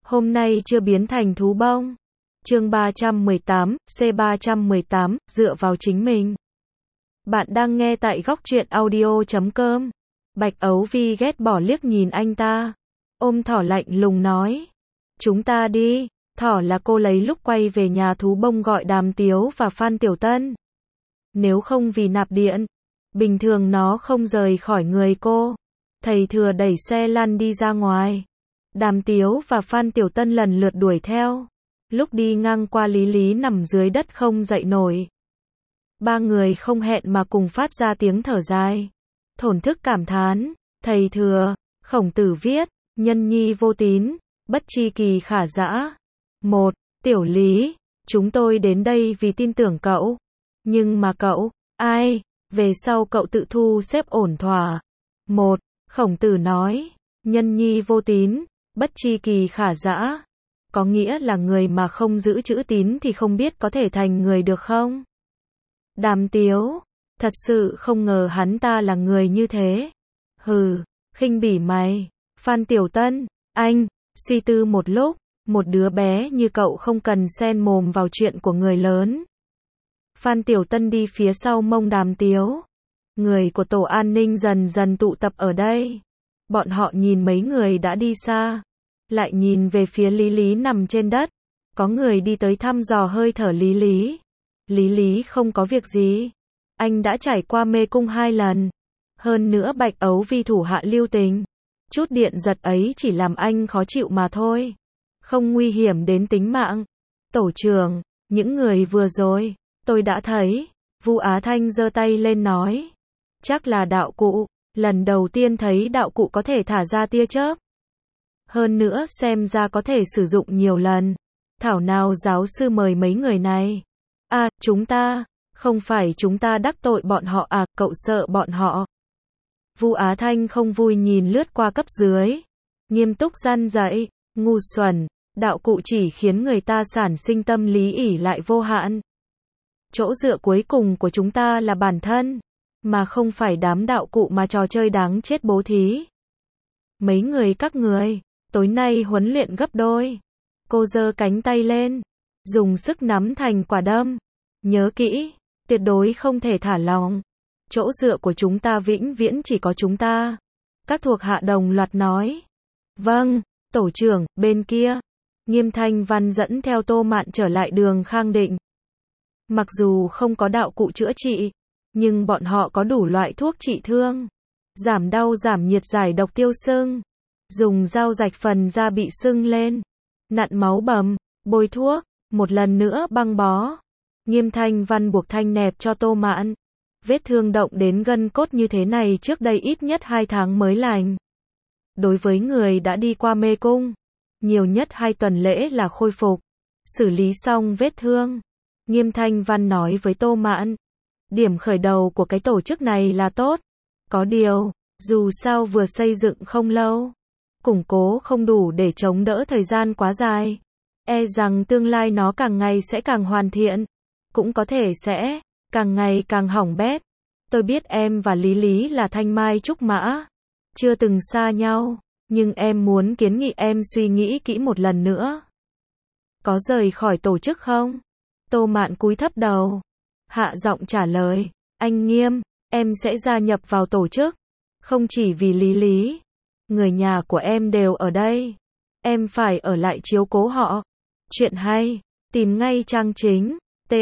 Hôm nay chưa biến thành thú bông. Chương 318, C318, dựa vào chính mình. Bạn đang nghe tại góc truyện audio.com. Bạch Ấu Vi ghét bỏ liếc nhìn anh ta. Ôm Thỏ lạnh lùng nói. Chúng ta đi. Thỏ là cô lấy lúc quay về nhà thú bông gọi Đàm Tiếu và Phan Tiểu Tân. Nếu không vì nạp điện, bình thường nó không rời khỏi người cô. Thầy Thừa đẩy xe lăn đi ra ngoài. Đàm Tiếu và Phan Tiểu Tân lần lượt đuổi theo. Lúc đi ngang qua Lý Lý nằm dưới đất không dậy nổi. Ba người không hẹn mà cùng phát ra tiếng thở dài. Thổn thức cảm thán. Thầy Thừa, Khổng Tử viết, nhân nhi vô tín, bất tri kỳ khả dã. 1. Tiểu Lý, chúng tôi đến đây vì tin tưởng cậu. Nhưng mà cậu, ai? Về sau cậu tự thu xếp ổn thỏa. 1. Khổng Tử nói, nhân nhi vô tín, bất tri kỳ khả dã. Có nghĩa là người mà không giữ chữ tín thì không biết có thể thành người được không? Đàm Tiếu, thật sự không ngờ hắn ta là người như thế. Hừ, khinh bỉ mày. Phan Tiểu Tân, anh, suy tư một lúc, một đứa bé như cậu không cần xen mồm vào chuyện của người lớn. Phan Tiểu Tân đi phía sau mông Đàm Tiếu. Người của tổ an ninh dần dần tụ tập ở đây. Bọn họ nhìn mấy người đã đi xa. Lại nhìn về phía Lý Lý nằm trên đất. Có người đi tới thăm dò hơi thở Lý Lý. Lý Lý không có việc gì. Anh đã trải qua mê cung 2 lần. Hơn nữa Bạch Ấu Vi thủ hạ lưu tình. Chút điện giật ấy chỉ làm anh khó chịu mà thôi. Không nguy hiểm đến tính mạng. Tổ trưởng, những người vừa rồi, tôi đã thấy. Vu Á Thanh giơ tay lên nói. Chắc là đạo cụ. Lần đầu tiên thấy đạo cụ có thể thả ra tia chớp. Hơn nữa xem ra có thể sử dụng nhiều lần. Thảo nào giáo sư mời mấy người này. À, chúng ta, không phải chúng ta đắc tội bọn họ à, cậu sợ bọn họ. Vu Á Thanh không vui nhìn lướt qua cấp dưới. Nghiêm túc răn dạy, ngu xuẩn, đạo cụ chỉ khiến người ta sản sinh tâm lý ỷ lại vô hạn. Chỗ dựa cuối cùng của chúng ta là bản thân, mà không phải đám đạo cụ mà trò chơi đáng chết bố thí. Mấy người các người, tối nay huấn luyện gấp đôi. Cô giơ cánh tay lên, dùng sức nắm thành quả đấm. Nhớ kỹ, tuyệt đối không thể thả lỏng. Chỗ dựa của chúng ta vĩnh viễn chỉ có chúng ta. Các thuộc hạ đồng loạt nói. Vâng, tổ trưởng, bên kia. Nghiêm Thanh Văn dẫn theo Tô Mạn trở lại đường Khang Định. Mặc dù không có đạo cụ chữa trị, nhưng bọn họ có đủ loại thuốc trị thương. Giảm đau giảm nhiệt giải độc tiêu sưng. Dùng dao rạch phần da bị sưng lên. Nặn máu bầm, bôi thuốc, một lần nữa băng bó. Nghiêm Thanh Văn buộc thanh nẹp cho Tô Mạn. Vết thương động đến gân cốt như thế này trước đây ít nhất 2 tháng mới lành. Đối với người đã đi qua mê cung, nhiều nhất 2 tuần lễ là khôi phục. Xử lý xong vết thương. Nghiêm Thanh Văn nói với Tô Mạn. Điểm khởi đầu của cái tổ chức này là tốt. Có điều, dù sao vừa xây dựng không lâu. Củng cố không đủ để chống đỡ thời gian quá dài. E rằng tương lai nó càng ngày sẽ càng hoàn thiện. Cũng có thể sẽ càng ngày càng hỏng bét. Tôi biết em và Lý Lý là thanh mai trúc mã. Chưa từng xa nhau. Nhưng em muốn kiến nghị em suy nghĩ kỹ một lần nữa. Có rời khỏi tổ chức không? Tô Mạn cúi thấp đầu. Hạ giọng trả lời. Anh Nghiêm, em sẽ gia nhập vào tổ chức. Không chỉ vì Lý Lý. Người nhà của em đều ở đây. Em phải ở lại chiếu cố họ. Chuyện hay. Tìm ngay trang chính.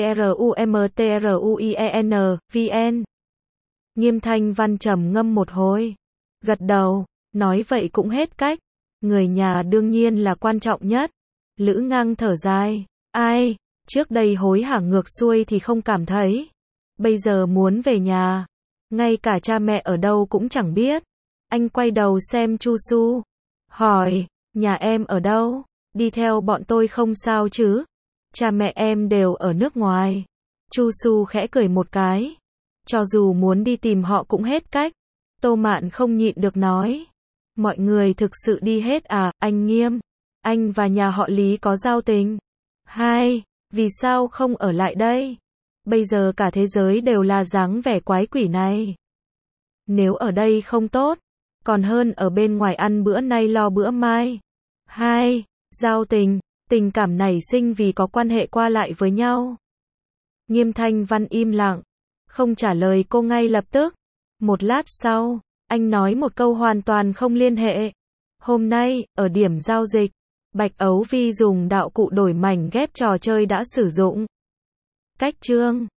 TRUMTRUIEN, VN. Nghiêm Thanh Văn trầm ngâm một hồi. Gật đầu. Nói vậy cũng hết cách. Người nhà đương nhiên là quan trọng nhất. Lữ Ngang thở dài. Ai, trước đây hối hả ngược xuôi thì không cảm thấy. Bây giờ muốn về nhà. Ngay cả cha mẹ ở đâu cũng chẳng biết. Anh quay đầu xem Chu Su. Hỏi, nhà em ở đâu? Đi theo bọn tôi không sao chứ? Cha mẹ em đều ở nước ngoài. Chu Su khẽ cười một cái. Cho dù muốn đi tìm họ cũng hết cách. Tô Mạn không nhịn được nói. Mọi người thực sự đi hết à, anh Nghiêm? Anh và nhà họ Lý có giao tình. 2. Vì sao không ở lại đây? Bây giờ cả thế giới đều là dáng vẻ quái quỷ này. Nếu ở đây không tốt, còn hơn ở bên ngoài ăn bữa nay lo bữa mai. 2. Giao tình, tình cảm nảy sinh vì có quan hệ qua lại với nhau. Nghiêm Thanh Văn im lặng, không trả lời cô ngay lập tức. Một lát sau, anh nói một câu hoàn toàn không liên hệ. Hôm nay, ở điểm giao dịch, Bạch Ấu Vi dùng đạo cụ đổi mảnh ghép trò chơi đã sử dụng. Cách chương